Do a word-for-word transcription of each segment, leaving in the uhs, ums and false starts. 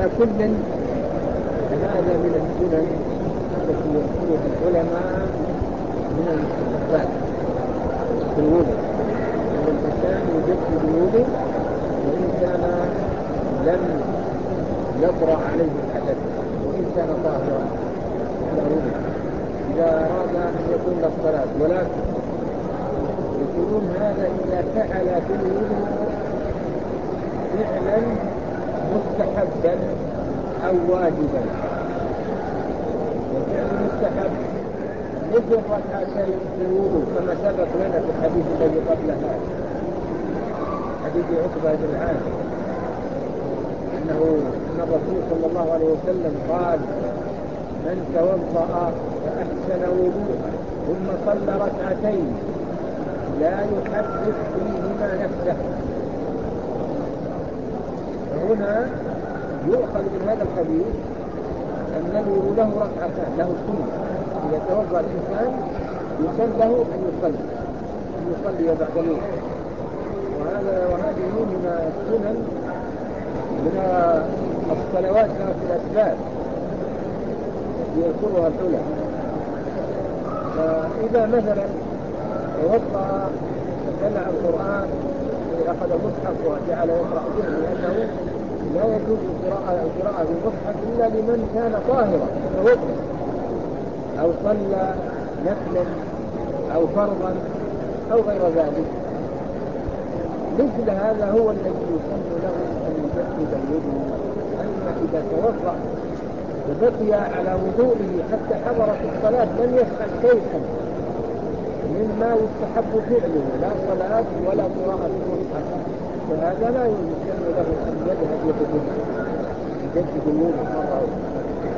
على كل هذا من السنن التي يذكرها العلماء من المستحبات في الوضوء، أن الإنسان يجدد الوضوء وإن كان لم يطرأ عليه الحدث وإن كان طاهرا على وضوء إذا أراد أن يكون للصلاة، ولكن يقولون هذا إذا فعل في الوضوء فعلا مستحبا أو واجبا. وفعل مستحب مثل ركعتين في الوضوء كما سبق لنا في الحديث الذي قبل هذا، حديث عقبة بن عامر، أنه أن الرسول صلى الله عليه وسلم قال: من توضأ فأحسن وضوءه ثم صلى ركعتين لا يحدث فيهما نفسه. فهنا يؤخذ من هذا الحديث أن الوضوء له ركعتان، له سنة. إذا توضأ الإنسان يسن له أن يصلي أن يصلي بعد الوضوء، وهذا وهذه من السنن من الصلوات ذات الأسباب يذكرها العلماء. فإذا مثلا توضأ وسمع القرآن أخذ المصحف وجعل يقرأ به، لأنه لا يجوز القراءة بالمصحف إلا لمن كان طاهرا متوضئا أو صلى نفلا أو فرضا أو غير ذلك. مثل هذا هو الذي يسن له أن يجدد الوضوء. أما إذا توضأ وبقي على وضوئه حتى حضرت الصلاة لم يفعل شيئا مما يستحب فعله، لا صلاة ولا قراءة المصحف، فهذا لا يسن له أن يذهب يجدد يجدد الوضوء مرة أخرى.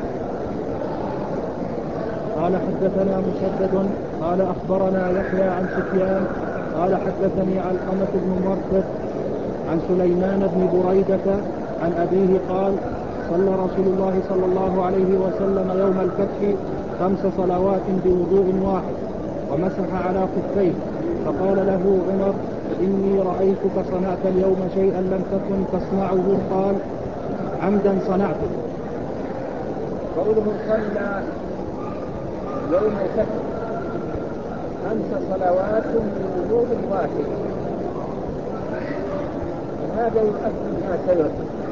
قال حدثنا مسدد قال أخبرنا يحيى عن سفيان قال حدثني علقمة بن مرثد عن سليمان بن بريدة عن أبيه قال: صلى رسول الله صلى الله عليه وسلم يوم الفتح خمس صلوات بوضوء واحد ومسح على خفيه، فقال له عمر: إني رأيتك صنعت اليوم شيئا لم تكن تصنعه. قال: عمدا صنعته. قوله صلى يوم الفتح خمس صلوات بوضوء واحد، وهذا يؤكد ما سبق،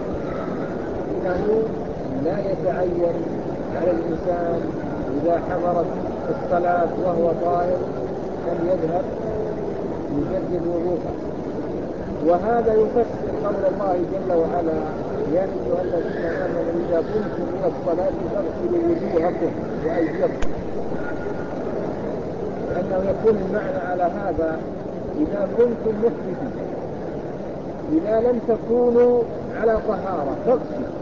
إنه لا يتعين على الإنسان إذا حضرت الصلاة وهو طاهر أن يذهب يجدد وضوءه. وهذا يفسر قول الله جل وعلا: يا أيها الذين آمنوا إذا قمتم إلى الصلاة فاغسلوا وجوهكم وأيديكم. لأنه يكون المعنى على هذا إذا كنتم محدثين، إذا لم تكونوا على طهارة فاغسلوا.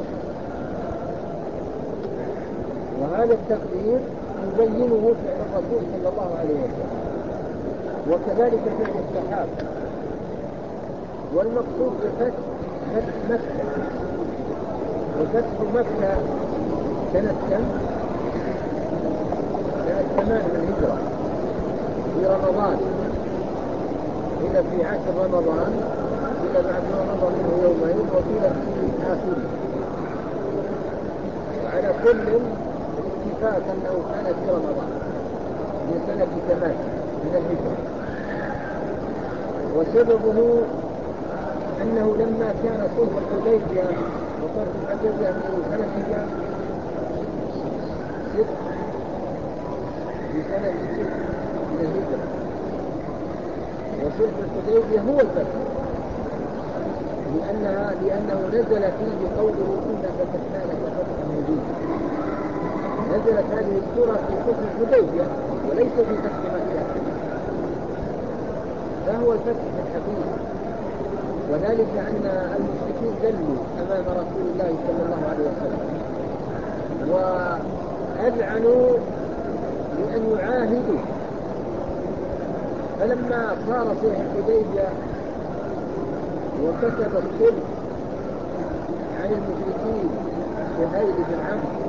وهذا التقدير يبينه فعل الرسول صلى الله عليه وسلم، وكذلك فعل الصحابة. والمقصود بفتح فتح مكة، وفتح مكة سنة كم؟ سنة ثمان من الهجرة في رمضان، إلى في عشر رمضان، إلى بعد رمضان منه يومين، وإلى في آخره. وعلى كل الاتفاق أنه كان في رمضان من سنة ثمان من الهجرة. وسببه أنه لما كان صلح الحديبية وصلح الحديبية في سنة كم؟ ست في سنة ست من الهجرة، وصلح الحديبية هو الفتح، لأنها لأنه نزل فيه قوله: إنا فتحنا لك فتحا مبينا. نزلت هذه السورة في صلح الحديبية وليس في فتح مكة، فهو الفتح في الحقيقة. وذلك أن المشركين ذلوا أمام رسول الله صلى الله عليه وسلم وأذعنوا لأن يعاهدوا. فلما صار صلح الحديبية وكتب الصلح عن المشركين سهيل بن عمرو،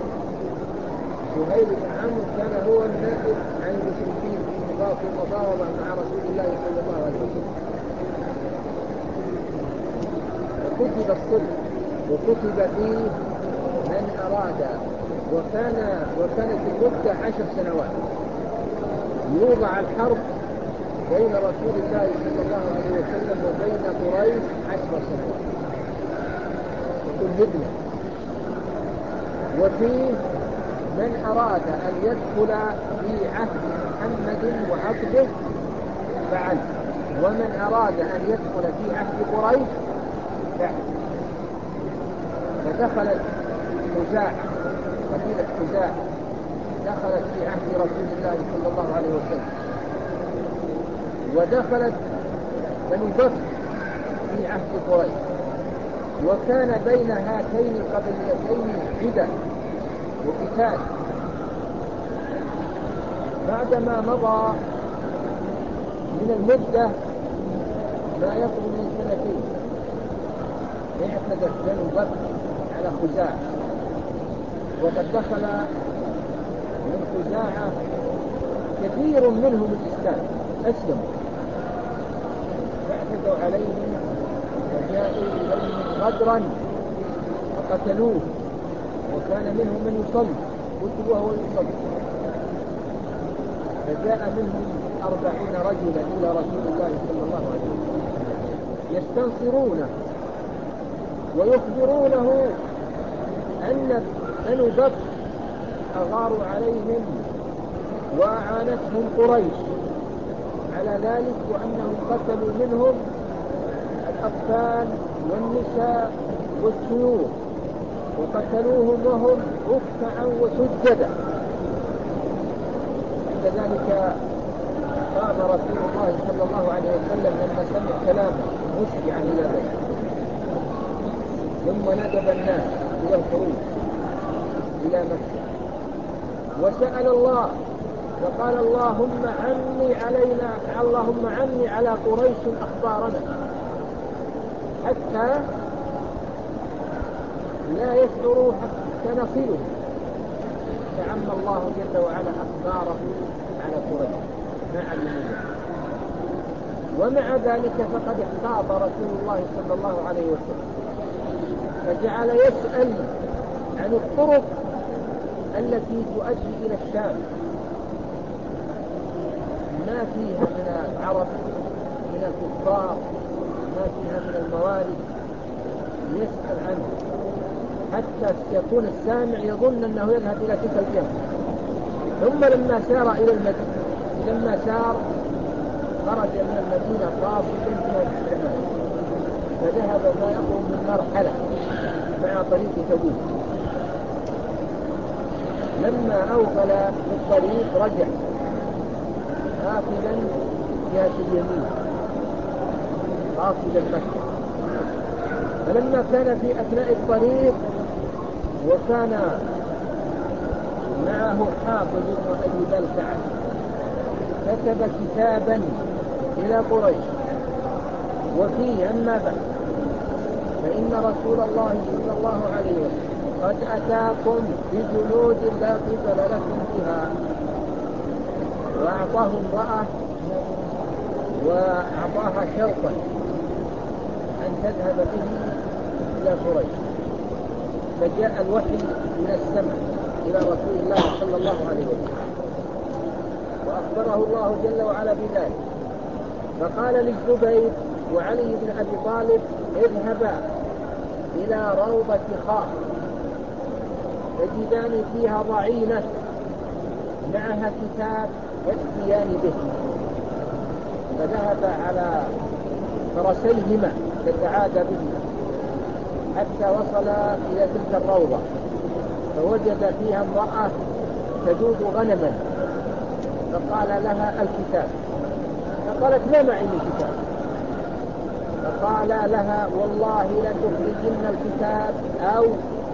سهيل بن عمرو كان هو النائب عن المشركين في نقاط المفاوضة مع رسول الله صلى الله عليه وسلم. كتب الصلح وكتب فيه من أراد، وكان وكانت المدة عشر سنوات، يوضع الحرب بين رسول الله صلى الله عليه وسلم وبين قريش عشر سنوات تكون هدنة. وفيه من أراد أن يدخل في عهد محمد وعقده فعل، ومن أراد أن يدخل في عهد قريش فعل. فدخلت خزاعة، قبيلة خزاعة دخلت في عهد رسول الله صلى الله عليه وسلم، ودخلت بنو بكر في عهد قريش، وكان بين هاتين القبيلتين عدة وقتال. بعدما مضى من المدة ما يقرب من سنتين اعتدت بنو بكر على خزاعة، وقد دخل من خزاعة كثير منهم الإسلام أسلموا، فاعتدوا عليهم وجاءوا إليهم غدرا فقتلوه، وكان منهم من يصلي قتل وهو يصلي. فجاء منهم أربعين رجلا إلى رسول الله صلى الله عليه وسلم يستنصرونه ويخبرونه أن بنو بكر أغاروا عليهم وأعانتهم قريش على ذلك، وأنهم قتلوا منهم الأطفال والنساء والسيوف، وقتلوهم وهم ركعا وسجدا. عند ذلك قام رسول الله صلى الله عليه وسلم لما سمع كلامه مسرعا إلى بيته، ثم ندب الناس إلى الخروج إلى مكة، وسأل الله فقال اللهم عني علينا اللهم عني على قريش أخبارنا حتى لا يشعروا حتى نصله. فعم الله جل وعلا أخباره على قريش ما علموا. ومع ذلك فقد احتاط رسول الله صلى الله عليه وسلم، فجعل يسأل عن الطرق التي تؤدي إلى الشام ما فيها من العرب من الكفار، ما فيها من الموارد، يسأل عنه حتى يكون السامع يظن أنه يذهب إلى تلك الجهة. ثم لما سار إلى المدينة لما سار خرج من المدينة قاصدا إلى الشمال، فذهب ما يقرب من مرحلة مع طريق تبوك. لما أوغل في الطريق رجع قافلا جهة اليمين قاصدا مكة. فلما كان في أثناء الطريق وكان معه حافظ بن أبي بلتعة كتب كتابا إلى قريش وفيه أما بعد فإن رسول الله صلى الله عليه وسلم قد أتاكم بجنود لا قبل لكم بها، وأعطاه امرأة وأعطاها شرطا أن تذهب به إلى قريش. فجاء الوحي من السماء إلى رسول الله صلى الله عليه وسلم وأخبره الله جل وعلا بذلك، فقال للزبير وعلي بن أبي طالب اذهبا إلى روضة خاف تجدان فيها ضعينة معها كتاب يأتيان به. فذهب على فرسيهما تتعادى به حتى وصل إلى تلك الروضة، فوجد فيها امرأة تجود غنما، فقال لها الكتاب، فقالت ما معي من كتاب، فقال لها والله لتخرجن الكتاب أو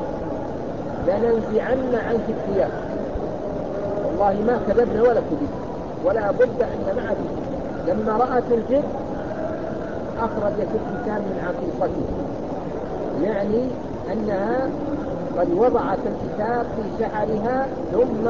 لننزعن عنك الثياب، والله ما كذبنا ولا كذب ولا بد أن معك. لما رأت الجد أخرجت الكتاب من عقيقته، يعني أنها قد وضعت الكتاب في شعرها ثم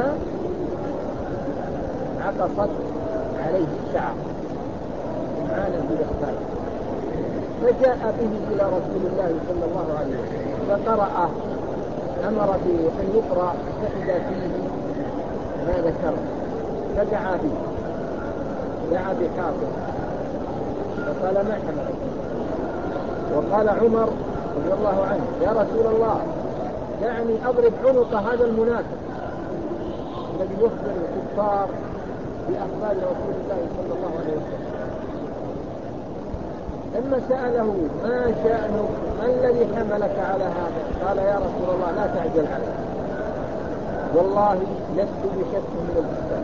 عقصت عليه الشعر إمعانا بالإخفاء. فجاء به إلى رسول الله صلى الله عليه وسلم فقرأه، أمر بأن يقرأ فإذا فيه ما ذكر، فدعا به، دعا بحاطب فقال ما حملك. وقال عمر رضي الله عنه يا رسول الله دعني أضرب عنق هذا المنافق الذي يخبر الكفار بأخبار رسول الله صلى الله عليه وسلم. لما سأله ما شأنك، ما الذي حملك على هذا؟ قال يا رسول الله لا تعجل علي، والله لست بشك من الإسلام،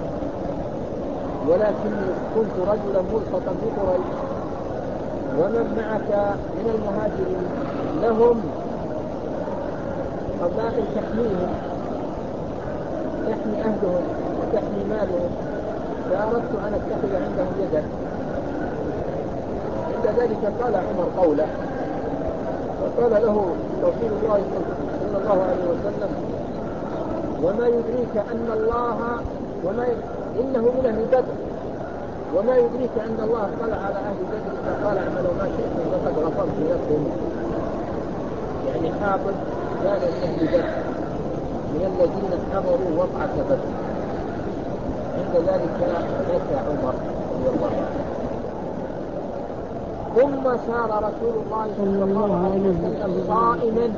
ولكني كنت رجلا ملصقا بقريش، ومن معك من المهاجرين لهم قبائل تحميهم، تحمي أهلهم وتحمي مالهم، فأردت أن أتخذ عندهم يدا. عند ذلك قال عمر قوله، فقال له رسول الله صلى الله عليه وسلم وما يدريك أن الله وما إنه من أهل بدر، وما يدريك أن الله اطلع على أهل بدر فقال اعملوا ما شئتم فقد غفرت لكم. يعني حافظ كان من أهل بدر، من الذين حضروا وقعة بدر. عند ذلك بكى عمر رضي الله عنه. ثم سار رسول الله صلى الله عليه وسلم صائما،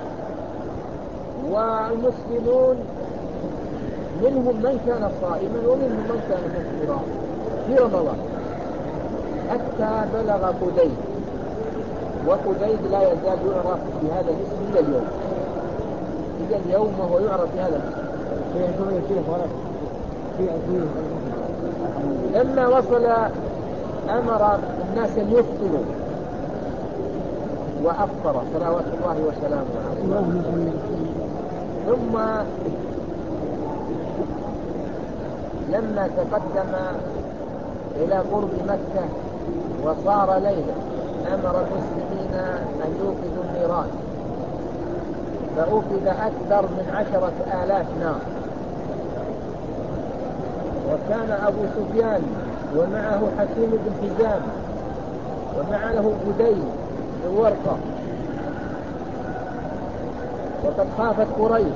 والمسلمون منهم من كان صائما ومنهم من كان مفطرا في رمضان، حتى بلغ قديد، وقديد لا يزال يعرف بهذا الاسم إلى اليوم، إلى اليوم وهو يعرف بهذا الاسم. لما وصل أمر الناس أن يفطروا وأفطر صلوات الله وسلامه عليه. ثم لما تقدم إلى قرب مكة وصار ليلا أمر المسلمين أن يوقدوا النيران، فأوقد أكثر من عشرة آلاف نار. وكان أبو سفيان ومعه حكيم بن حزام ومعه بديل بن ورقة، وقد خافت قريش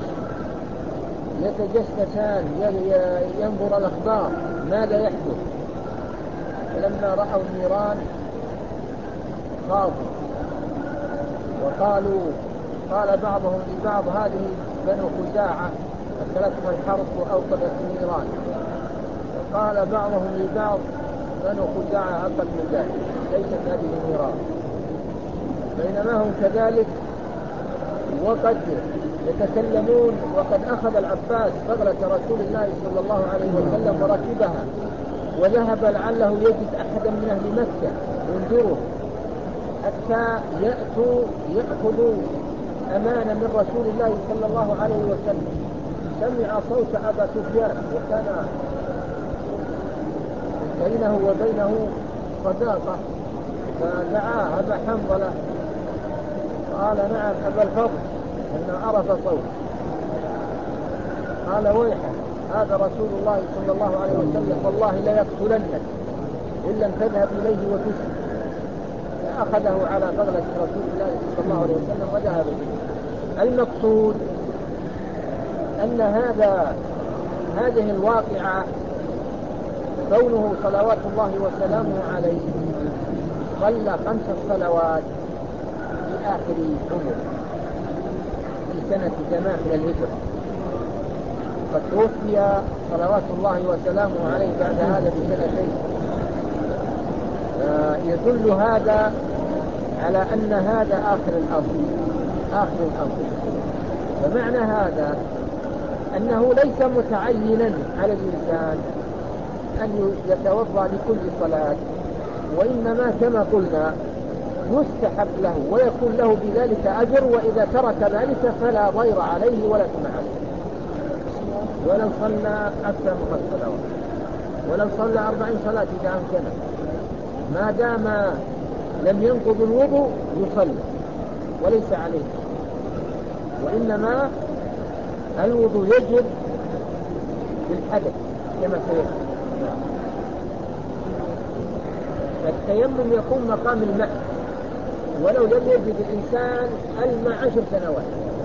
يتجسسان ينظر الأخبار ماذا يحدث. فلما رأوا النيران خافوا وقالوا، قال بعضهم لبعض هذه بنو خزاعة أكلتهم الحرب وأوقدت النيران، وقال بعضهم لبعض بنو خزاعة أقل من ذلك ليست هذه النيران. بينما هم كذلك وقد يتكلمون وقد أخذ العباس بغلة رسول الله صلى الله عليه وسلم وركبها وذهب لعله يجد أحدا من أهل مكة ينذره حتى يأتوا يأخذوا أمانة من رسول الله صلى الله عليه وسلم. سمع صوت أبا سفيان وكان بينه وبينه صداقة، فدعاه أبا حنظلة قال نعم أبا الفضل، أنه عرف صوت. قال ويحك هذا رسول الله صلى الله عليه وسلم والله لا يقتلنك إن لم تذهب إليه وتسلم. فأخذه على بغلة رسول الله صلى الله عليه وسلم وذهب به. المقصود أن هذا هذه الواقعة كونه صلوات الله وسلامه عليه صلى خمس صلوات في آخر عمره في سنة جماح الهجرة، قد توفي صلوات الله وسلامه عليه بعد هذا بسنتين. يدل هذا على أن هذا آخر الأمر آخر الأمر. فمعنى هذا أنه ليس متعينا على الإنسان أن يتوضأ لكل صلاة، وإنما كما قلنا يستحب له ويكون له بذلك أجر، وإذا ترك ذلك فلا ضير عليه ولا إثم عليه. ولو صلى أكثر من خمس صلوات، ولو صلى أربعين صلاة إذا أمكن، ما دام لم ينقض الوضوء يصلي وليس عليه، وإنما الوضوء يجب بالحدث كما سيأتي. التيمم يكون مقام الماء ولو لم يجد الإنسان الماء عشر سنوات،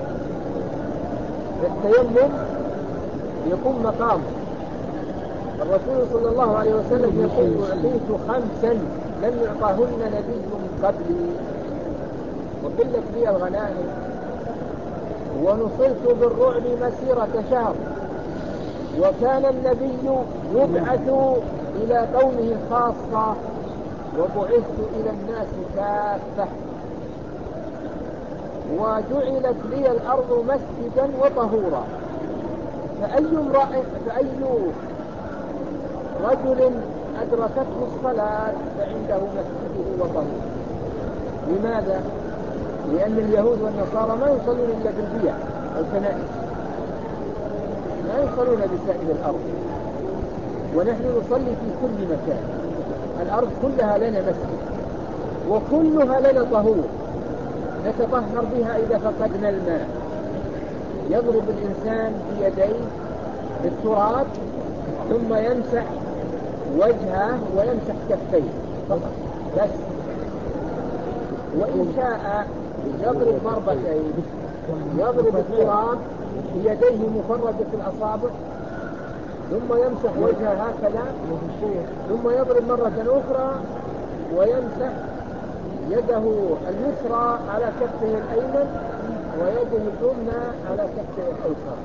فالتيمم يكون مقام. الرسول صلى الله عليه وسلم يقول: أعطيت خمسا لم يعطاهن نبي قبلي، وقلت لي الغنائم، ونصرت بالرعب مسيرة شهر، وكان النبي يبعث إلى قومه خاصة، وبعثت إلى الناس كافة، وجعلت لي الأرض مسجدا وطهورا. فأي امرأة فأي رجل أدركته الصلاة فعنده مسجده وطهوره. لماذا؟ لأن اليهود والنصارى ما يصلون إلا في البيع والكنائس، ما يصلون بسائر الأرض، ونحن نصلي في كل مكان. الأرض كلها لنا مسجد، وكلها لنا طهور نتطهر بها إذا فقدنا الماء. يضرب الإنسان بيديه بالتراب، ثم يمسح وجهه ويمسح كفيه فقط بس. وإن شاء يضرب ضربتين، يضرب التراب بيديه مفرجة الأصابع، ثم يمسح وجهه هكذا، ثم يضرب مرة أخرى ويمسح يده اليسرى على كفه الأيمن، ويده اليمنى على كفه الأيسر.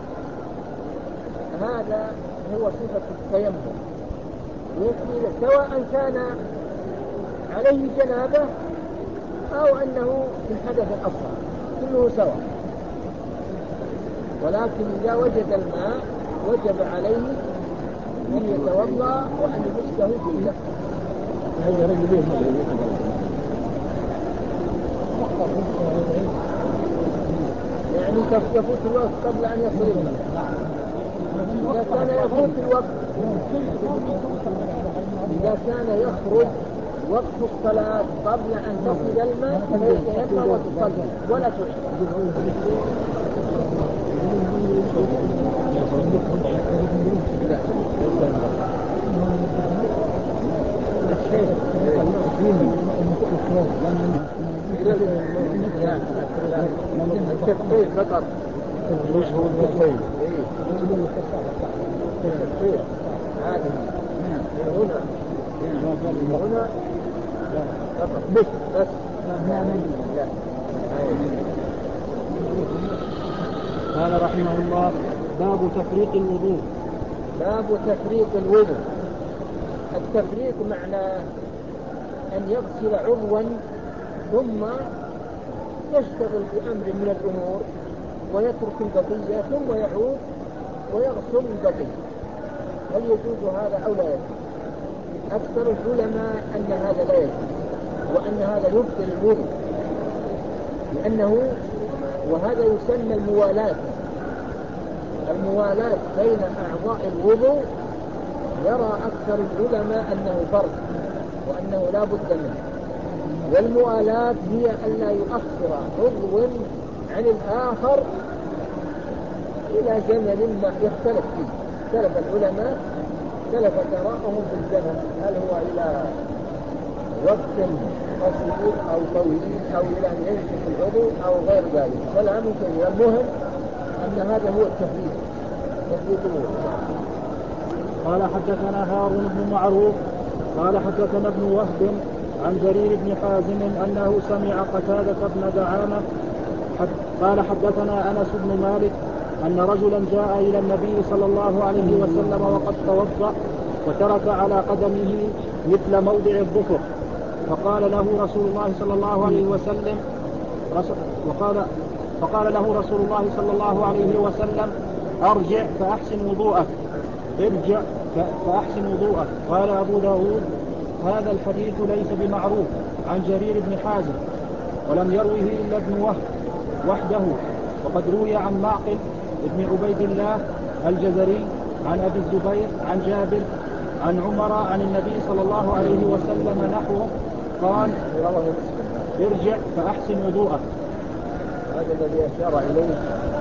هذا هو صفة التيمم. يكفي سواء كان عليه جنابة أو أنه في حدث أصغر، كله سواء. ولكن إذا وجد الماء وجب عليه أن يتوضأ وأن يمسه كله. يعني يفوت الوقت قبل أن يصل الماء. إذا كان يفوت الوقت، إذا كان يخرج وقت الصلاة قبل أن تصل الماء فيتيمم وتصلي ولا تعيد. التكفير فقط. ليش هو التكفير؟ التكفير هذا هنا هنا فقط بس بس لا. قال رحمه الله: باب تفريق الوضوء. باب تفريق الوضوء. التفريق معنى أن يغسل عضوا ثم يشتغل بأمر من الأمور ويترك البقية، ثم يعود ويغسل البقية. هل يجوز هذا أو لا يجوز؟ أكثر العلماء أن هذا لا يجوز، وأن هذا يبطل الوضوء، لأنه وهذا يسمى الموالاة. الموالاة بين أعضاء الوضوء يرى أكثر العلماء أنه فرض وأنه لا بد منه. والموالاة هي ألا يؤخر عضو عن الآخر إلى زمن ما يختلف فيه. اختلف العلماء، اختلف آراءهم في الزمن، هل هو إلى وقت قصير أو طويل أو إلى أن ينشف العضو أو غير ذلك، فلا ممكن. المهم أن هذا هو التفريق. تفريق قال حدثنا هارون بن معروف قال حدثنا ابن وهب عن جرير بن حازم أنه سمع قتادة بن دعامة قال حدثنا أنس بن مالك أن رجلا جاء إلى النبي صلى الله عليه وسلم وقد توضأ وترك على قدمه مثل موضع الظفر، فقال له رسول الله صلى الله عليه وسلم وقال فقال له رسول الله صلى الله عليه وسلم: أرجع فأحسن وضوءك، ارجع فأحسن وضوءك. قال أبو داود: هذا الحديث ليس بمعروف عن جرير بن حازم، ولم يروه إلا ابن وهب وحده، وقد روي عن معقل ابن عبيد الله الجزري عن أبي الزبير عن جابر عن عمر عن النبي صلى الله عليه وسلم نحوه قال: ارجع فأحسن وضوءك. هذا الذي أشار إليه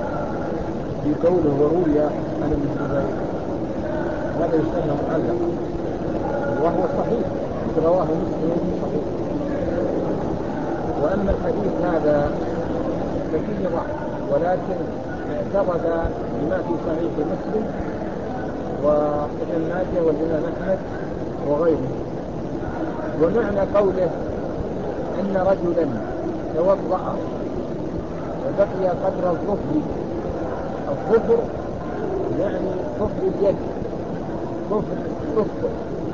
في قوله وروي عن ابن الزبير، هذا يسمى معلق، وهو صحيح رواه مسلم صحيح. وأما الحديث هذا ففيه ضعف، ولكن اعترض بما في صحيح مسلم وابن ماجه والإمام أحمد وغيره. ومعنى قوله أن رجلا توضأ وبقي قدر الظفر، الظفر يعني ظفر اليد، ظفر الظفر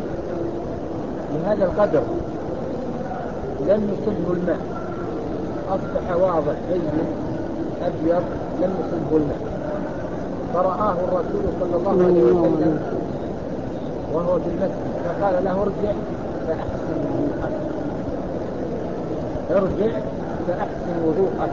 بهذا القدر لم يصبه الماء، أصبح واضح جيد أبيض لم يصبه الماء، فرآه الرسول صلى الله عليه وسلم وهو في المسجد فقال له ارجع فأحسن وضوءك، ارجع فأحسن وضوءك.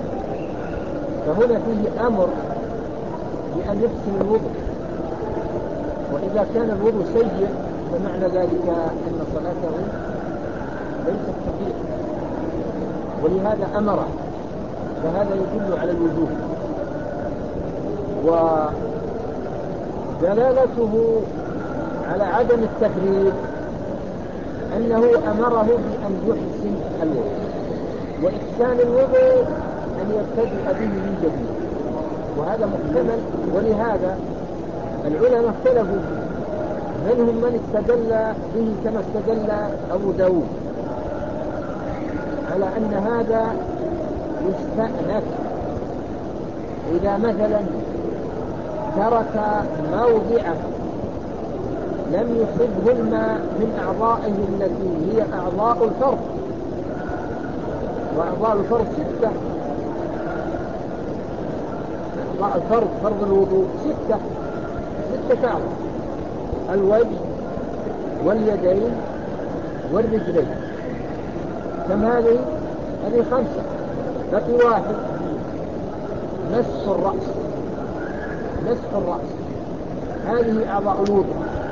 فهنا فيه أمر بأن يحسن الوضوء، وإذا كان الوضوء سيء فمعنى ذلك أن صلاته ليست صحيحة، ولهذا أمره، فهذا يدل على الوجوب. ودلالته على عدم التفريط أنه أمره بأن يحسن الوضوء، وإحسان الوضوء أن يبتدئ به من جديد، وهذا محتمل. ولهذا العلماء اختلفوا فيه، منهم من استدل به كما استدل أبو داود على أن هذا يستأنف إذا مثلا ترك موضعا لم يصبه الماء من أعضائه التي هي أعضاء الفرض، وأعضاء الفرض ستة، أعضاء الفرض فرض الوضوء ستة ستة أعضاء: الوجه واليدين والرجلين. كم هذه؟ هذه خمسة، بقي واحد: مسح الرأس، مسح الرأس. هذه أعضاء الوضوء،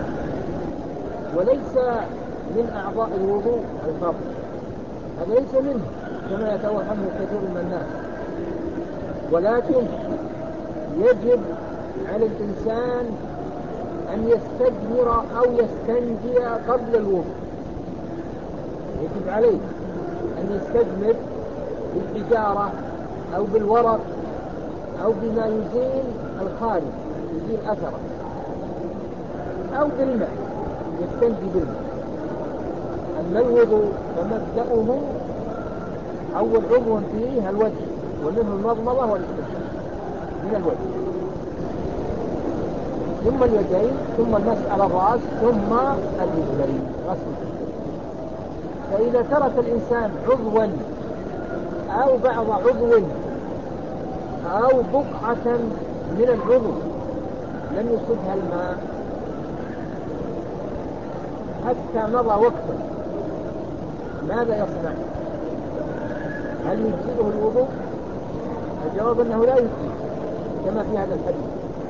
وليس من أعضاء الوضوء الفرض، هذا ليس منه كما يتوهمه كثير من الناس، ولكن يجب على الإنسان أن يستجمر أو يستنجي قبل الوضوء، يجب عليه أن يستجمر بالحجارة أو بالورق أو بما يزيل الخارج، يزيل أثره، أو بالماء، يستنجي بالماء. أما الوضوء فمبدأه أول عضو فيه الوجه، ومنه المضمضة والاستنشاق من الوجه، ثم اليدين، ثم المسح على الرأس، ثم الرجلين غسل. فإذا ترك الإنسان عضوا أو بعض عضو أو بقعة من العضو لم يصبها الماء حتى مضى وقتا، ماذا يصنع؟ هل يجزئه الوضوء؟ الجواب أنه لا يجزئ كما في هذا الحديث.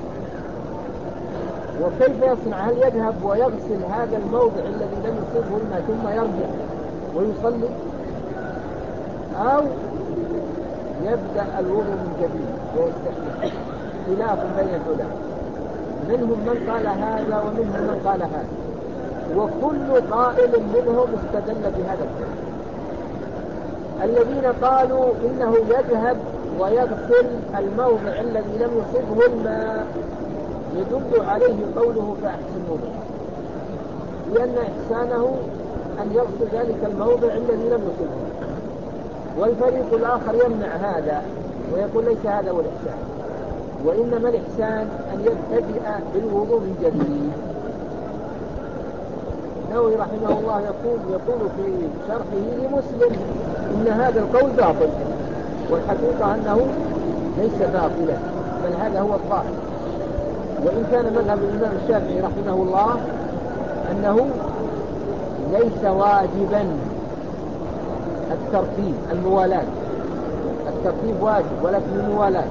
وكيف يصنع؟ هل يذهب ويغسل هذا الموضع الذي لم يصبه الماء ثم يرجع ويصلي، أو يبدأ الوضوء من جديد ويستحمل؟ خلاف بين العلماء، منهم من قال هذا ومنهم من قال هذا، وكل قائل منهم استدل بهذا الحديث. الذين قالوا إنه يذهب ويغسل الموضع الذي لم يصبه الماء يدل عليه قوله فأحسن وضوء، لأن إحسانه أن يغسل ذلك الموضع الذي لم يصبه. والفريق الآخر يمنع هذا ويقول ليس هذا هو الإحسان، وإنما الإحسان أن يبتدئ بالوضوء من جديد. النووي رحمه الله يقول يقول في شرحه لمسلم إن هذا القول باطل، والحقيقة أنه ليس باطلا، بل هذا هو الظاهر. وإن كان مذهب الإمام الشافعي رحمه الله أنه ليس واجبا الترتيب، الموالاة، الترتيب واجب ولكن الموالاة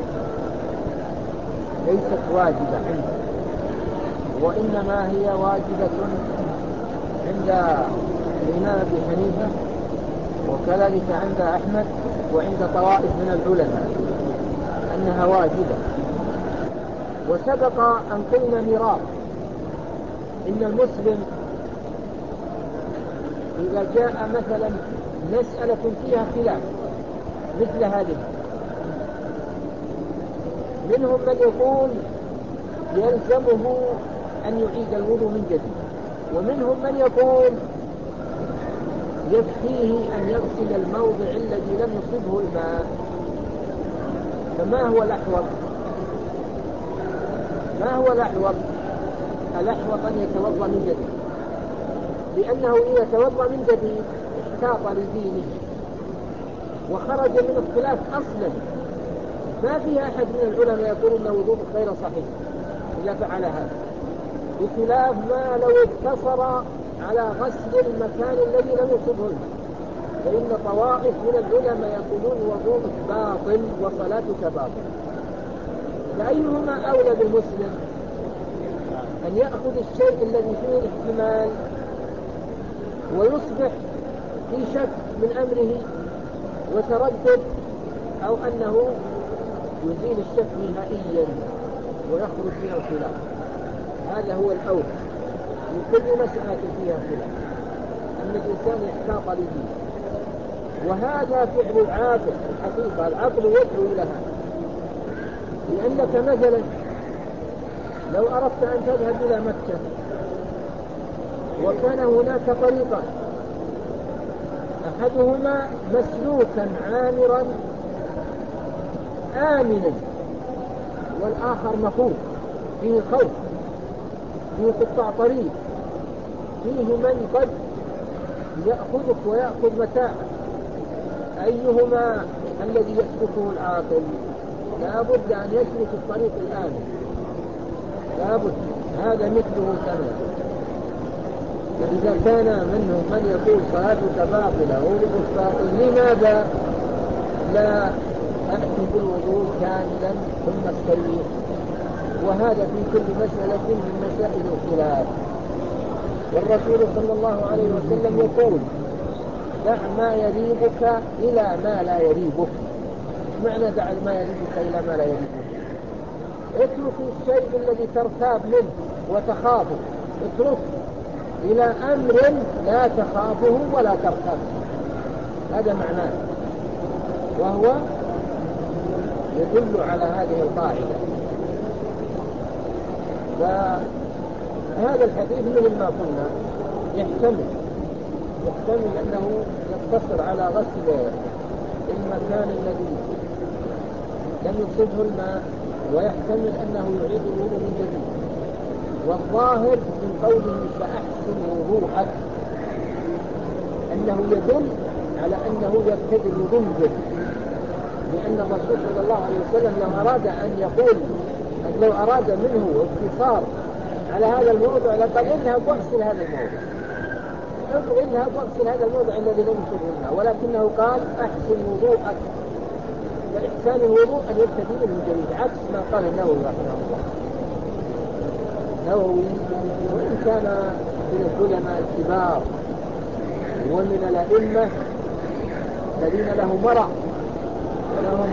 ليست واجبة عنده، وإنما هي واجبة عند الإمام أبي حنيفة، وكذلك عند أحمد وعند طوائف من العلماء أنها واجبة. وسبق أن قلنا مرارا إن المسلم إذا جاء مثلا مسألة فيها خلاف مثل هذه. منهم من يقول يلزمه أن يعيد الوضوء من جديد، ومنهم من يقول يكفيه أن يغسل الموضع الذي لم يصبه الماء. فما هو الأحوط؟ ما هو الأحوط؟ الأحوط أن يتوضأ من جديد، لأنه إذا توضأ من جديد احتاط لدينه وخرج من الخلاف أصلا. ما في أحد من العلماء يقول أن وضوءه غير صحيح إذا فعل هذا، بخلاف ما لو اقتصر على غسل المكان الذي لم يصبه الماء، فإن طوائف من العلماء يقولون وضوءك باطل وصلاتك باطل. فأيهما أولى بالمسلم؟ أن يأخذ الشيء الذي فيه احتمال ويصبح في شك من أمره وتردد، أو أنه يزيل الشك نهائيا ويخرج من الخلاف؟ هذا هو الأولى من كل مسألة فيها خلاف، أن الإنسان يحتاط لدينه. وهذا فعل العاقل الحقيقة، العقل يدعو إلى هذا. لأنك مثلا لو أردت أن تذهب إلى مكة وكان هناك طريقا، أحدهما مسلوكا عامرا آمنا، والآخر مخوف فيه خوف، فيه قطاع طريق، فيه من قد يأخذك ويأخذ متاعك، أيهما الذي يسلكه العاقل؟ لا بد أن يسلك الطريق الآمن، لا بد. هذا مثله تماما. فإذا كان منهم من يقول صلاتك باطلة ووضوءك باطل، لماذا لا أأتي بالوضوء كاملا ثم استريح؟ وهذا في كل مسألة من مسائل الخلاف. والرسول صلى الله عليه وسلم يقول دع ما يريبك إلى ما لا يريبك. معنى دع ما يريبك إلى ما لا يريبك؟ اترك الشيء الذي ترتاب منه وتخافه، اترك إلى أمر لا تخافه ولا ترتاب. هذا معناه، وهو يدل على هذه القاعدة. فهذا الحديث مثل ما قلنا يحتمل يحتمل أنه يقتصر على غسل المكان الذي لم يصبه الماء، ويحتمل أنه يعيد الوضوء من جديد. والظاهر من قوله فأحسن وضوءك أنه يدل على أنه يبتدئ الوضوء من جديد، لأن الرسول صلى الله عليه وسلم لو أراد أن يقول لو أراد منه اقتصار على هذا الموضع لقد اذهب واغسل هذا الموضع، اذهب واغسل هذا الموضع الذي لم يصبه الماء، ولكنه قال أحسن وضوءك. فإحسان الوضوء أن يبتدئ من جديد، عكس ما قال النووي رحمه الله. النووي وإن كان من العلماء الكبار ومن الأئمة الذين له مرع ولهم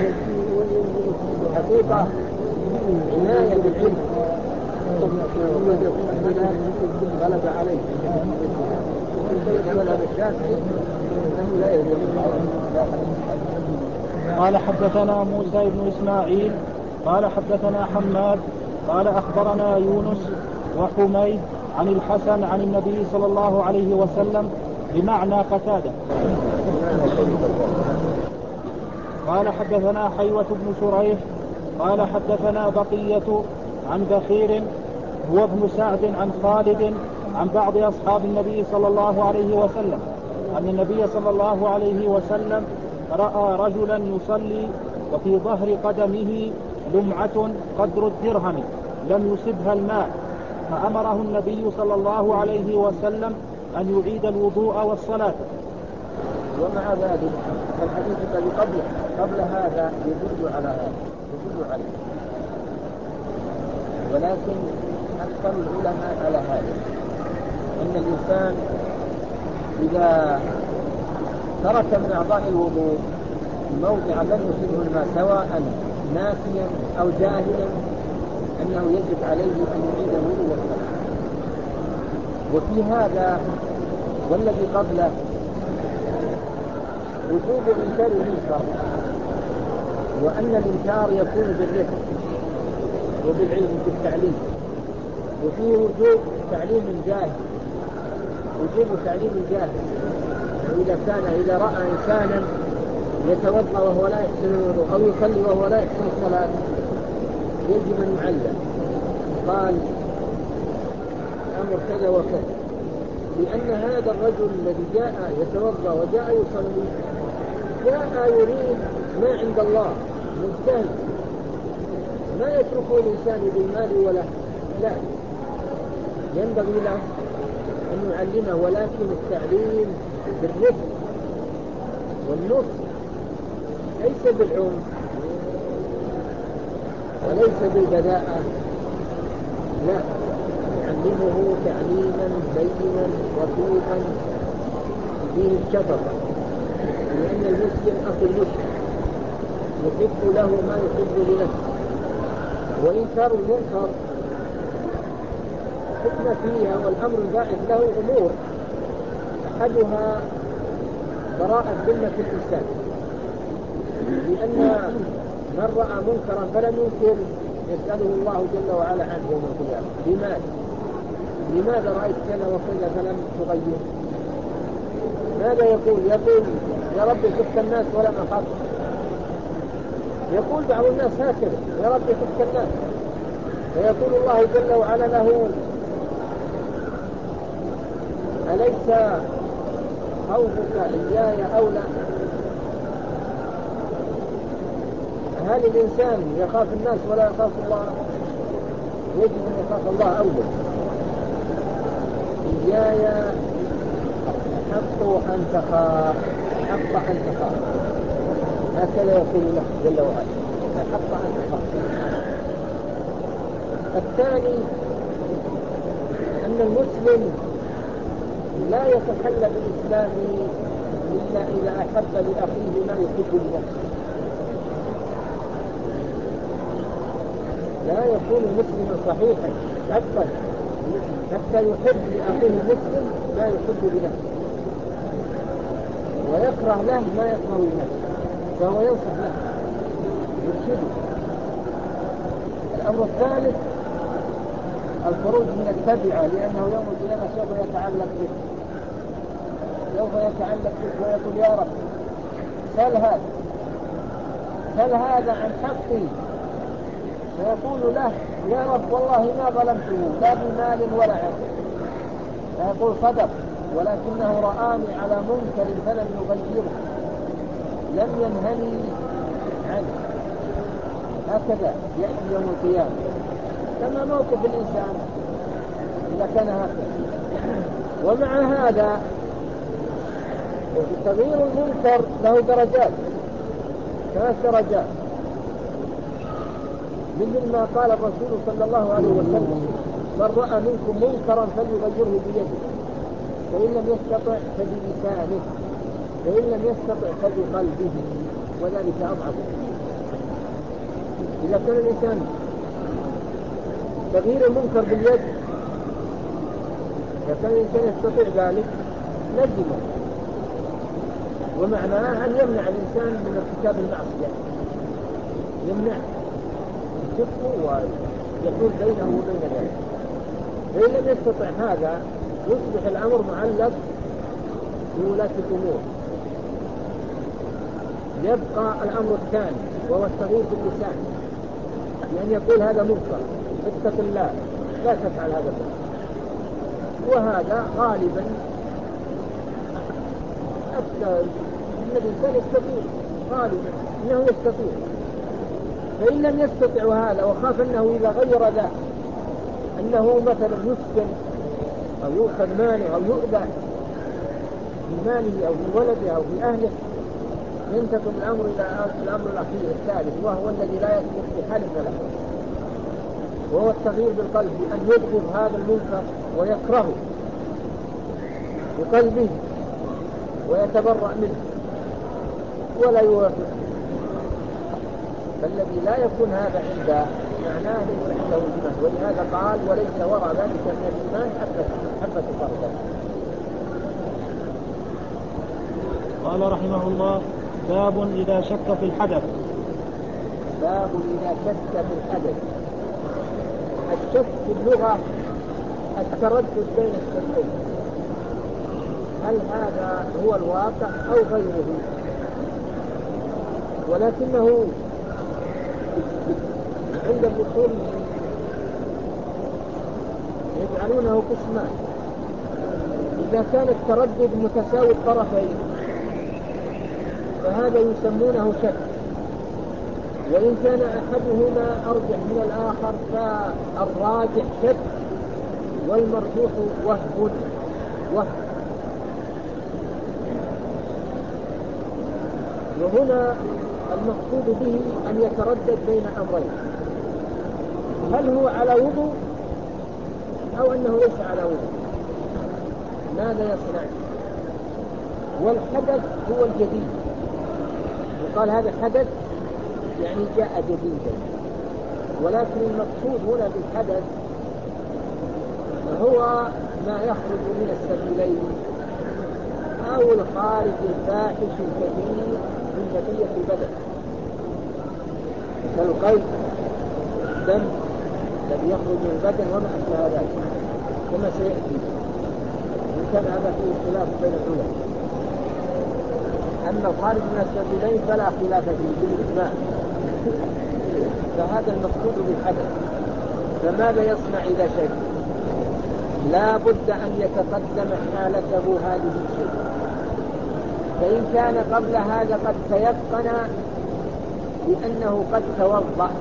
حقيقة عناية بالعلم، وقد يكون غلب عليه إنما مذهب الشافعي أنه لا يجوز. قال حدثنا موسى بن إسماعيل قال حدثنا حماد قال أخبرنا يونس وحميد عن الحسن عن النبي صلى الله عليه وسلم بمعنى قتادة. قال حدثنا حيوة بن شريح قال حدثنا بقية عن بخير هو ابن سعد عن خالد عن بعض أصحاب النبي صلى الله عليه وسلم أن النبي صلى الله عليه وسلم رأى رجلا يصلي وفي ظهر قدمه لمعة قدر الدرهم لم يصبها الماء، فأمره النبي صلى الله عليه وسلم أن يعيد الوضوء والصلاة. ومع ذلك الحديث الذي قبل قبل هذا يدل على هذا يدل عليه، ولكن أكثر العلماء على هذا أن الإنسان إذا ترك من أعضاء الوضوء موضعا لم يصبه الماء سواء ناسيا أو جاهلا أنه يجب عليه أن يعيد الوضوء والصلاة. وفي هذا والذي قبله وجوب إنكار المنكر، وأن الإنكار يكون بالرفق وبالعلم بالتعليم، وفيه وجوب تعليم الجاهل، وجوب تعليم الجاهل. إذا كان إذا رأى إنسانا يتوضأ وهو لا يحسن الوضوء أو يصلي وهو لا يحسن الصلاة يجب أن يعلم، قال أمر كذا وكذا، لأن هذا الرجل الذي جاء يتوضأ وجاء يصلي جاء يريد ما عند الله مجتهد، ما يتركه الإنسان بالمال ولا لا، ينبغي له أن يعلمه، ولكن التعليم بالرفق والنصح ليس بالعنف وليس بالبذاءة، لا، يعلمه تعليما بينا رقيقا فيه الشفقة، لأن المسلم أخو المسلم يحب له ما يحب لنفسه. وإنكار المنكر حكمة فيها والأمر الباعث له أمور، أحدها براءة ذمة الإنسان، لأن من رأى منكرا فلم ينكر يسأله الله جل وعلا عنه يوم القيامة، لماذا؟ لماذا رأيت كذا وكذا فلم تغير؟ ماذا يقول؟ يقول يا رب خفت الناس ولم أخاف. يقول بعض الناس هكذا يا رب خفت الناس، فيقول الله جل وعلا له أليس خوفك إياي أولى؟ هل الإنسان يخاف الناس ولا يخاف الله؟ يجب أن يخاف الله أولا. إياي حق أن تخاف، حق أن تخاف، هكذا يقول له جل وعلا، حق أن تخاف. الثاني أن المسلم لا يتحلى بالإسلام إلا إذا أحب لأخيه ما يحب لنفسه، لا يكون مسلما صحيحا حقا حتى يحب لأخيه المسلم ما يحب لنفسه، ويكره له ما يكره لنفسه، فهو ينصح له يرشده. الأمر الثالث الخروج من التبعة، لأنه يوم القيامة سوف يتعلق به، سوف يتعلق به ويقول يا رب سل هذا سل هذا عن حقي، فيقول له يا رب والله ما ظلمته لا بمال ولا عرض، فيقول صدق ولكنه رآني على منكر فلم يغيره، لم ينهني عنه. هكذا يأتي يوم القيامة، كما موقف الإنسان إذا كان هكذا. ومع هذا تغيير المنكر له درجات، ثلاث درجات، مثل ما قال الرسول صلى الله عليه وسلم من رأى منكم منكرا فليغيره بيده، فإن لم يستطع فبلسانه، فإن لم يستطع فبقلبه، وذلك أضعف. إذا كان الإنسان تغيير المنكر باليد، إذا كان الإنسان يستطيع ذلك لزمه، ومعناه أن يمنع الإنسان من ارتكاب المعصية، يمنع يشقه ويحول بينه وبين ذلك. فإن لم يستطع هذا يصبح الأمر معلق بولاة الأمور. يبقى الأمر الثاني وهو التغيير باللسان، لأن يقول هذا منكر اتق الله لا تفعل هذا المنكر، وهذا غالبا أكثر إن الإنسان يستطيع، غالبا إنه يستطيع. فإن لم يستطع هذا وخاف أنه إذا غير ذا أنه مثلا يسكن أو يؤخذ ماله أو يؤذى في ماله أو في ولده أو في أهله، ينتقل الأمر إلى الأمر الأخير الثالث، وهو الذي لا يسبق بحال ولا حال، وهو التغيير بالقلب، أن يبغض هذا المنكر ويكرهه بقلبه ويتبرأ منه ولا يوافق. فالذي لا يكون هذا عنده معناه ليس عنده إيمان، ولهذا قال وليس وراء ذلك من الإيمان حبة حبة خردل. قال رحمه الله: باب إذا شك في الحدث. باب إذا شك في الحدث. الشك في اللغة التردد بين الشكين، هل هذا هو الواقع أو غيره؟ ولكنه عند الأصول يجعلونه قسمان. إذا كان التردد متساوي الطرفين فهذا يسمونه شك، وإن كان أحدهما أرجح من الآخر فالراجح شك والمرجوح وهم وهم. وهنا المقصود به أن يتردد بين أمرين: هل هو على وضوء أو أنه ليس على وضوء؟ ماذا يصنع؟ والحدث هو الجديد، وقال هذا حدث يعني جاء جديدا، ولكن المقصود هنا بالحدث هو ما يخرج من السبيلين أو الخارج الفاحش الكبير من بقية البدن، كالقيء، الدم الذي يخرج من البدن وما أشبه ذلك كما سيأتي، إن كان هذا فيه خلاف بين العلماء. أما الخارج من السبيلين فلا خلاف فيه بالإجماع، فهذا المقصود بالحدث. فماذا يصنع إذا شك؟ لا بد أن يتقدم حالته هذه الشيء، فإن كان قبل هذا قد تيقن بأنه قد توضأ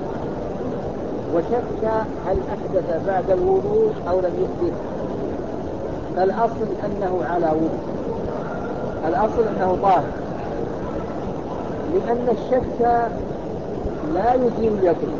وشك هل أحدث بعد الوضوء أو لم يحدث، الأصل أنه على وضوء، الأصل أنه طاهر، لأن الشك لا يزيل اليقين،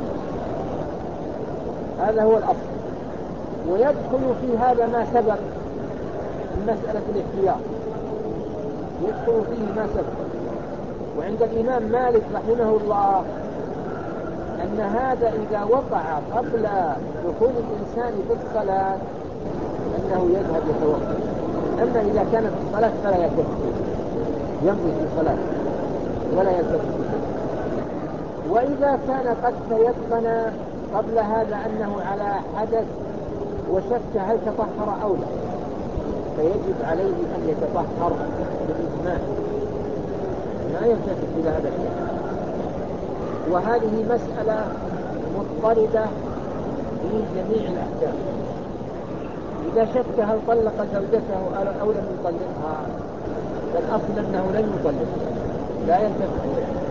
هذا هو الأصل. ويدخل في هذا ما سبق من مسألة الاحتياط، يدخل فيه ما سبق. وعند الإمام مالك رحمه الله أن هذا إذا وقع قبل دخول الإنسان في الصلاة أنه يذهب يتوضأ، أما إذا كان في الصلاة فلا يلتفت، يمضي في الصلاة ولا يلتفت. وإذا كان قد تيقن قبل هذا أنه على حدث وشك هل تطهر أو لا، فيجب عليه أن يتطهر بالإجماع، لا يلتفت إلى هذا الشيء. وهذه مسألة مضطردة في جميع الأحكام. إذا شك هل طلق زوجته أو لم يطلقها، فالأصل أنه لن يطلقها، لا يلتفت إليها.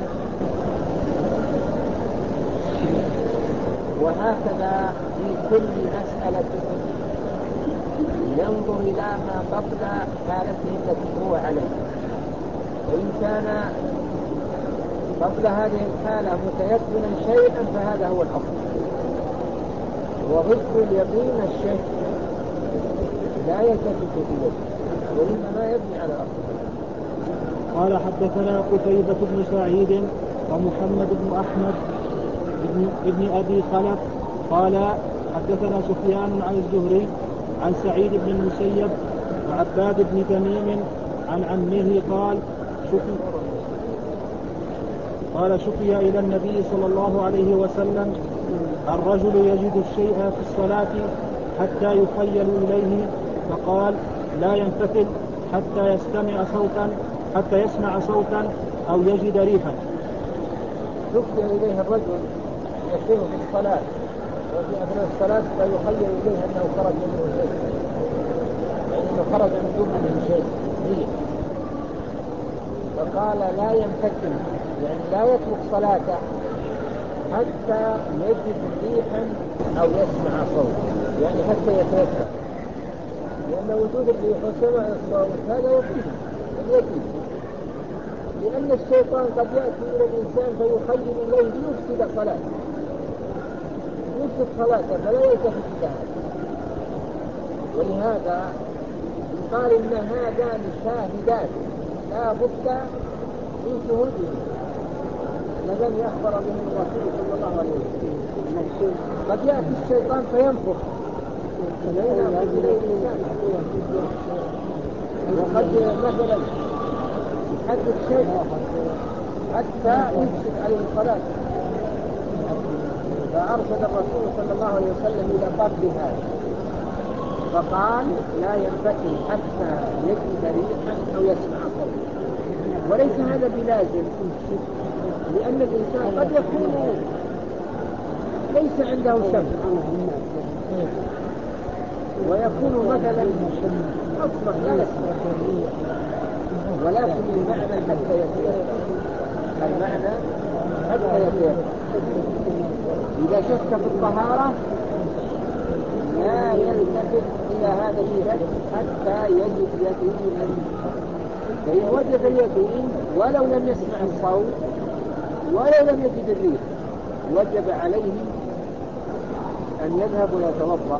وهكذا في كل مسألة ينظر إلى ما قبل حالته التي هو عليها، وإن كان قبل هذه الحالة متيقنا شيئا فهذا هو الأصل. وضد اليقين الشك لا يلتفت إليه وإنما يبني على الأصل. قال: حدثنا قتيبة بن سعيد ومحمد بن أحمد ابن, ابن أبي خلف قال: حدثنا سفيان عن الزهري عن سعيد بن المسيب وعباد بن تميم عن عمه قال: شكي قال شكي إلى النبي صلى الله عليه وسلم الرجل يجد الشيء في الصلاة حتى يخيل إليه، فقال: لا ينفتل حتى يستمع صوتا حتى يسمع صوتا أو يجد ريحا. شكي إليه الرجل يسير في الصلاة وفي أثناء الصلاة فيخيل إليه أنه خرج منه شيء، يعني أنه خرج من دونه شيء ريح، فقال: لا ينفتل، يعني لا يترك صلاته حتى يجد ريحا أو يسمع صوتا، يعني حتى يتوقع، لأن وجود الريح وسمع الصوت هذا يقين يقين، لأن الشيطان قد يأتي إلى الإنسان فيخيل إليه ليفسد صلاته يفسد صلاته فلا يلتفت إلى هذا. ولهذا قال إن هذان شاهدان لا بد من شهودهم اللذان أخبر بهم الرسول صلى الله عليه وسلم. قد يأتي الشيطان فينفخ وقد مثلا يحدث شيء حتى يفسد عليه الصلاة. فأرسل الرسول صلى الله عليه وسلم إلى قبل هذا فقال لا ينفتح حتى يجد ريحا أو يسمع صوتا. وليس هذا بلازم، لأن الإنسان قد يكون ليس عنده شم ويكون مثلا أصبح لا يسمع، ولكن المعنى حتى يتيقن، المعنى حتى يتيقن. إذا شك في الطهارة لا يلتفت إلى هذا الشك حتى يجد يقينا. فإن وجد اليقين ولو لم يسمع الصوت ولو لم يجد الريح وجب عليه أن يذهب ويتوضأ.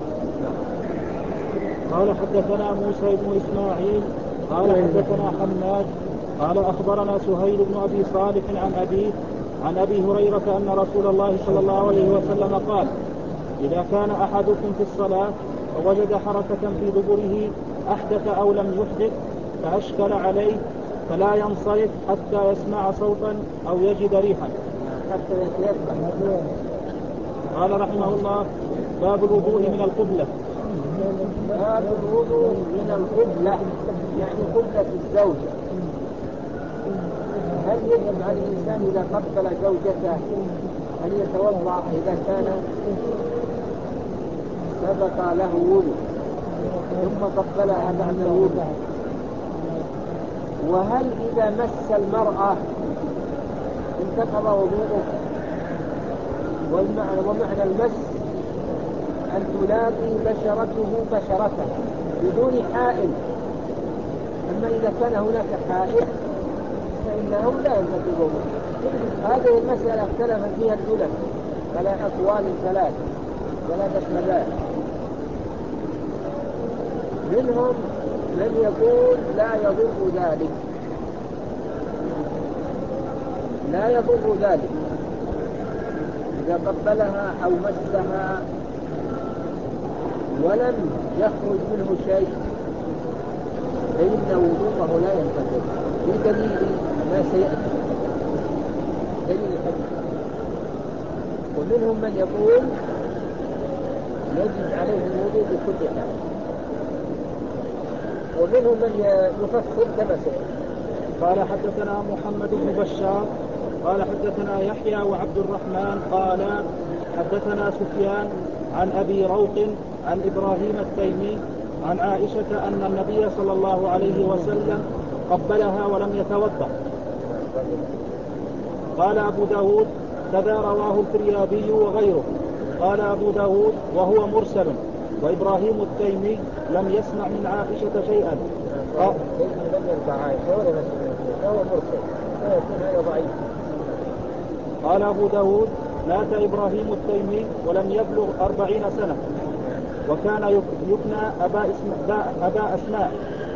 قال حدثنا موسى بن إسماعيل قال حدثنا حماد قال أخبرنا سهيل بن أبي صالح عن أبيه عن أبي هريرة أن رسول الله صلى الله عليه وسلم قال إذا كان أحدكم في الصلاة ووجد حركة في دبره أحدث أو لم يحدث فأشكل عليه فلا ينصرف حتى يسمع صوتا أو يجد ريحا حتى يتيقن. قال رحمه الله باب الوضوء من القبلة. باب الوضوء من القبلة يعني قبلة الزوجة. هل يجب على الإنسان إذا قبل زوجته أن يتوضأ إذا كان سبق له وضوء ثم قبلها بعد الوضوء؟ وهل إذا مس المرأة انتقض وضوءه؟ والمعنى ومعنى المس أن تلاقي بشرته بشرته بدون حائل. أما إذا كان هناك حائل فإنه لا ينتقض وضوءه. هذه المسألة اختلف فيها العلماء على أقوال ثلاث ثلاثة مذاهب. منهم من يقول لا يضر ذلك لا يضر ذلك إذا قبلها أو مسها ولم يخرج منه شيء فإن وضوءه لا ينتقض بدليل ما سيأتي دليل الحديث. ومنهم من يقول يجب عليه الوضوء بكل حال، ومنهم من يفصل كما سيأتي. قال حدثنا محمد بن بشار قال حدثنا يحيى وعبد الرحمن قال حدثنا سفيان عن أبي روق عن إبراهيم التيمي عن عائشة أن النبي صلى الله عليه وسلم قبلها ولم يتوضأ. قال أبو داود كذا رواه الفريابي وغيره. قال أبو داود وهو مرسل وإبراهيم التيمي لم يسمع من عائشة شيئا. قال أبو داود مات إبراهيم التيمي ولم يبلغ أربعين سنة وكان يكنى أبا, أبا أسماء.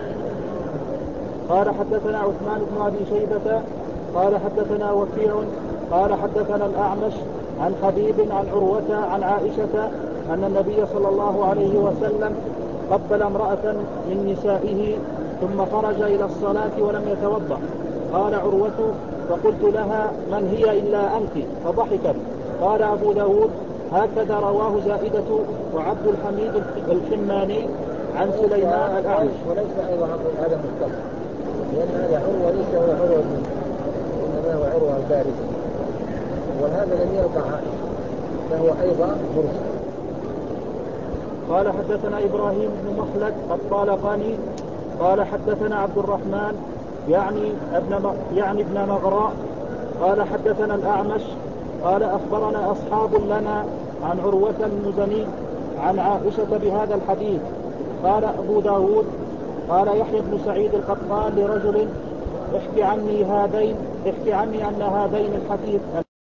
قال حدثنا عثمان بن أبي شيبة قال حدثنا وكيع قال حدثنا الأعمش عن حبيب عن عروة عن عائشة أن النبي صلى الله عليه وسلم قبل امرأة من نسائه ثم خرج إلى الصلاة ولم يتوضأ. قال عروة فقلت لها من هي إلا أنت فضحكت. قال أبو داود هكذا رواه زائدة وعبد الحميد الحماني عن سليمان الأعمش. وليس أيضا هذا مستقر لأن هذا عروة ليس هو عروة إنما هو عروة البارزي وهذا لم يقع فهو أيضا مرسل. قال حدثنا إبراهيم بن مخلد الطالقاني قال حدثنا عبد الرحمن يعني ابن يعني ابن مغراء قال حدثنا الأعمش قال أخبرنا أصحاب لنا عن عروة المزني عن عائشة بهذا الحديث. قال أبو داود قال يحيى بن سعيد القطان لرجل احكي عني هذين احكي عني أن هذين الحديث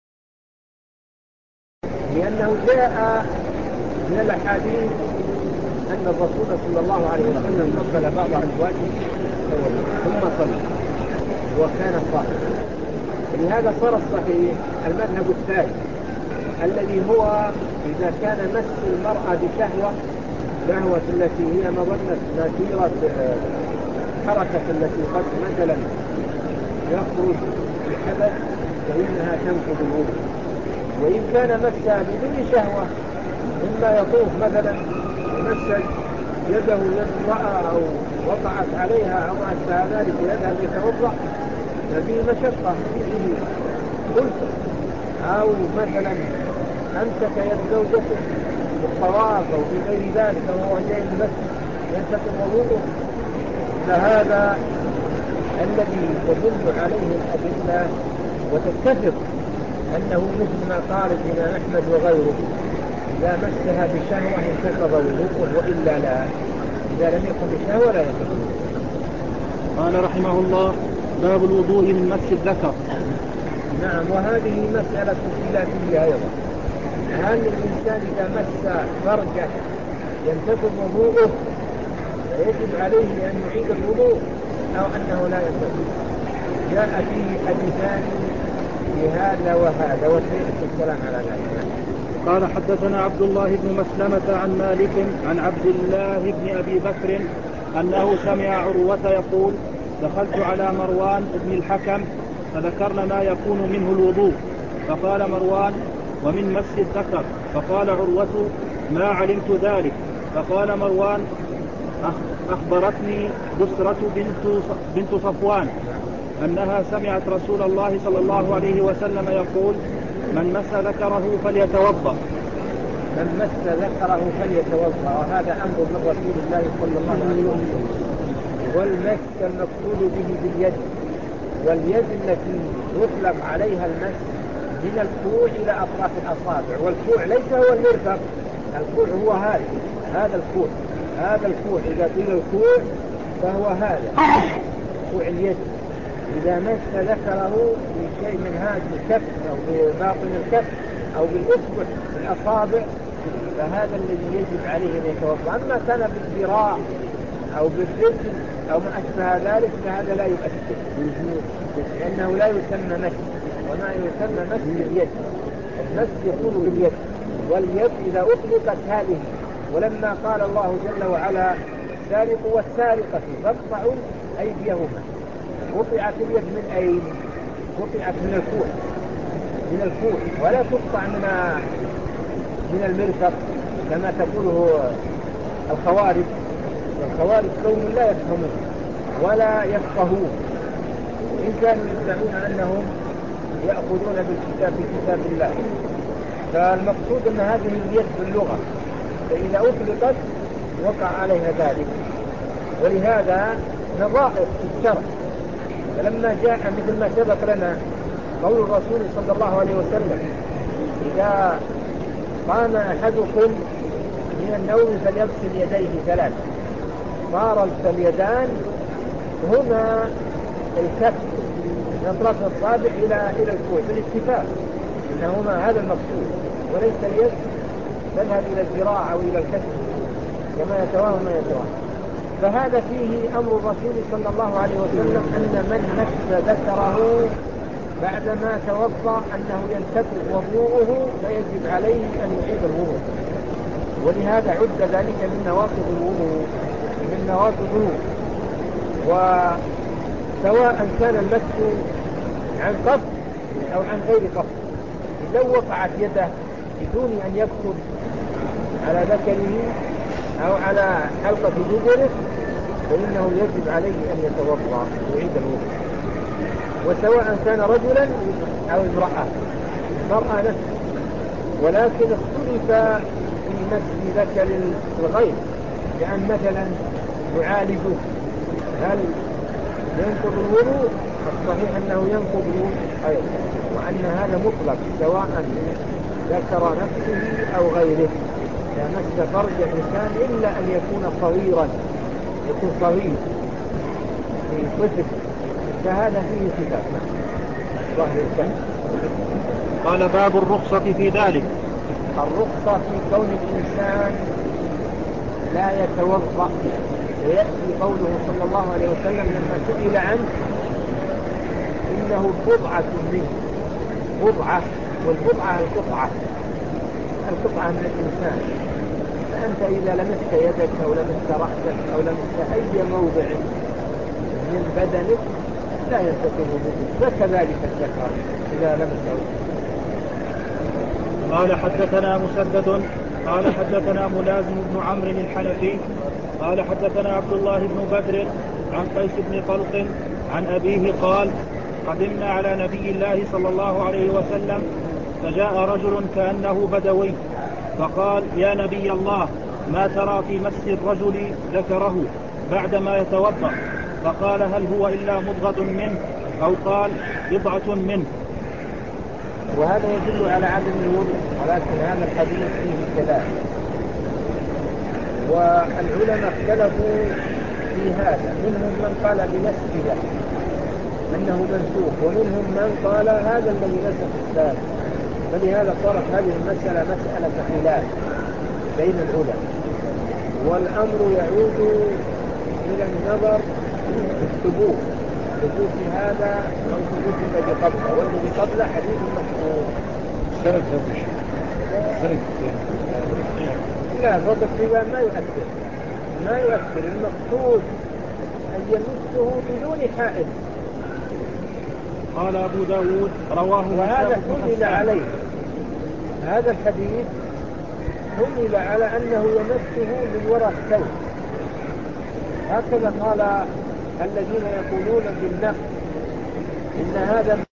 لأنه جاء من الحديث أن الرسول صلى الله عليه وسلم قبل بعض أزواجه ثم صلى وكان صائما. لهذا صار الصحيح المذهب الثالث الذي هو إذا كان مس المرأة بشهوة شهوة التي هي مظنة نتيرة حركة التي قد مثلا يخرج الحدث فإنها تنقض الوضوء. وإن كان مسها بدون شهوة مما يطوف مثلا ومس يده يد امرأة أو وقعت عليها أو ما أشبه ذلك ويذهب يتوضأ ففيه مشقة فيه خلفة، أو مثلا أمسك يد زوجته بالطواف أو في غير ذلك وهو جاي المسجد ينتقل وضوءه، فهذا الذي تدل عليه الأدلة وتتفق أنه مثل ما قال الإمام أحمد وغيره إذا مسها بشهوة انتقض وضوءه وإلا لا، إذا لم يكن بشهوة لا ينتقض. قال رحمه الله: باب الوضوء من مس الذكر. نعم، وهذه مسألة خلافية أيضا، هل الإنسان إذا مس فرجه ينتقض وضوءه فيجب عليه أن يعيد الوضوء أو أنه لا ينتقض؟ جاء فيه حديثان في هذا وهذا وسيأتي الكلام على ذلك. قال: حدثنا عبد الله بن مسلمة عن مالك عن عبد الله بن أبي بكر أنه سمع عروة يقول: دخلت على مروان بن الحكم فذكرنا ما يكون منه الوضوء، فقال مروان: ومن مس الذكر. فقال عروة: ما علمت ذلك. فقال مروان: أخبرتني بسرة بنت, بنت صفوان أنها سمعت رسول الله صلى الله عليه وسلم يقول: من مس ذكره فليتوضأ. من مس ذكره فليتوضأ، وهذا أمر من رسول الله صلى الله عليه وسلم. والمس المقصود به باليد، واليد التي يطلق عليها المس من الكوع إلى أطراف الأصابع، والكوع ليس هو المرفق، الكوع هو هذا هذا الكوع هذا الكوع إذا قيل الكوع فهو هذا كوع اليد. إذا مس ذكره بشيء من هذا الكف أو بباطن الكف أو بالإصبع الأصابع فهذا الذي يجب عليه أن يتوضأ. أما كان بالذراع أو بالرجل أو ما أشبه ذلك فهذا لا يؤثر، لأنه لا يسمى مس، وما يسمى مس باليد. المس يكون باليد، واليد إذا أطلقت هذه، ولما قال الله جل وعلا: السارق والسارقة فاقطعوا أيديهما، قطعت اليد من أين؟ قطعت من الكوع من الكوع ولا تقطع من من المرفق كما تقوله الخوارج. الخوارج قوم لا يفهمون ولا يفقهون، إن كانوا يدعون أنهم يأخذون بالكتاب بكتاب الله. فالمقصود أن هذه اليد باللغة، فإذا أطلقت وقع عليها ذلك، ولهذا نظائر في الشرع. فلما جاء مثل ما سبق لنا قول الرسول صلى الله عليه وسلم: إذا قام أحدكم من النوم فليغسل يديه ثلاث، صارت اليدان هما الكف من أطراف الصابع إلى إلى الكوع بالاتفاق إنهما هذا المقصود، وليس اليد تذهب إلى الذراع أو إلى الكف كما يتوهم ما يتوهم. فهذا فيه أمر الرسول صلى الله عليه وسلم أن من مس ذكره بعدما توضأ أنه ينتقض وضوءه فيجب عليه أن يعيد الوضوء، ولهذا عد ذلك من نواقض الوضوء من نواقض الوضوء. وسواء كان المس عن قصد أو عن غير قصد، لو وقعت يده بدون أن يقصد على ذكره أو على حلقة دبره فإنه يجب عليه أن يتوضأ ويعيد الوضوء. وسواء كان رجلا أو امرأة، المرأة نفسه، ولكن اختلف في مس ذكر الغير، لأن مثلا يعالجه هل ينقض الوضوء؟ الصحيح أنه ينقض أيضا، وأن هذا مطلق سواء ذكر نفسه أو غيره. لا مس فرج الإنسان إلا أن يكون صغيرا، يكون صغير في طفل، فهذا فيه خلاف ظهر الكلام. قال: باب الرخصة في ذلك. الرخصة في كون الإنسان لا يتوضأ، ويأتي قوله صلى الله عليه وسلم لما سئل عنه إنه بضعة منه، بضعة، والبضعة القطعة القطعة من الإنسان. فأنت إذا لمست يدك أو لمست رأسك أو لمست أي موضع من بدنك لا ينتقل به، وكذلك الذكر إذا لمسه. قال حدثنا مسدد قال حدثنا ملازم بن عمرو الحنفي قال حدثنا عبد الله بن بدر عن قيس بن طلق عن أبيه قال قدمنا على نبي الله صلى الله عليه وسلم فجاء رجل كأنه بدوي فقال يا نبي الله ما ترى في مس الرجل ذكره بعدما يتوضأ؟ فقال هل هو إلا مضغة منه أو قال بضعة منه. وهذا يدل على عدم الوضوء، ولكن هذا الحديث فيه كلام، والعلماء اختلفوا في هذا، منهم من قال بمسه أنه منسوخ، ومنهم من قال هذا الذي نسخ الثاني، فلهذا صارت هذه المسألة مسألة خلاف بين العلماء، والأمر يعود إلى النظر في الثبوت، ثبوت هذا أو ثبوت الذي قبله، والذي قبله حديث مشهور. سرد هذا الشيء سرد لا ضد الصيام ما يؤثر ما يؤثر المقصود أن يمسه بدون حائل. قال أبو داود رواه وهذا حمل عليه، هذا الحديث حمل على أنه يمسه من وراء الثوب، هكذا قال الذين يقولون بالنقل إن هذا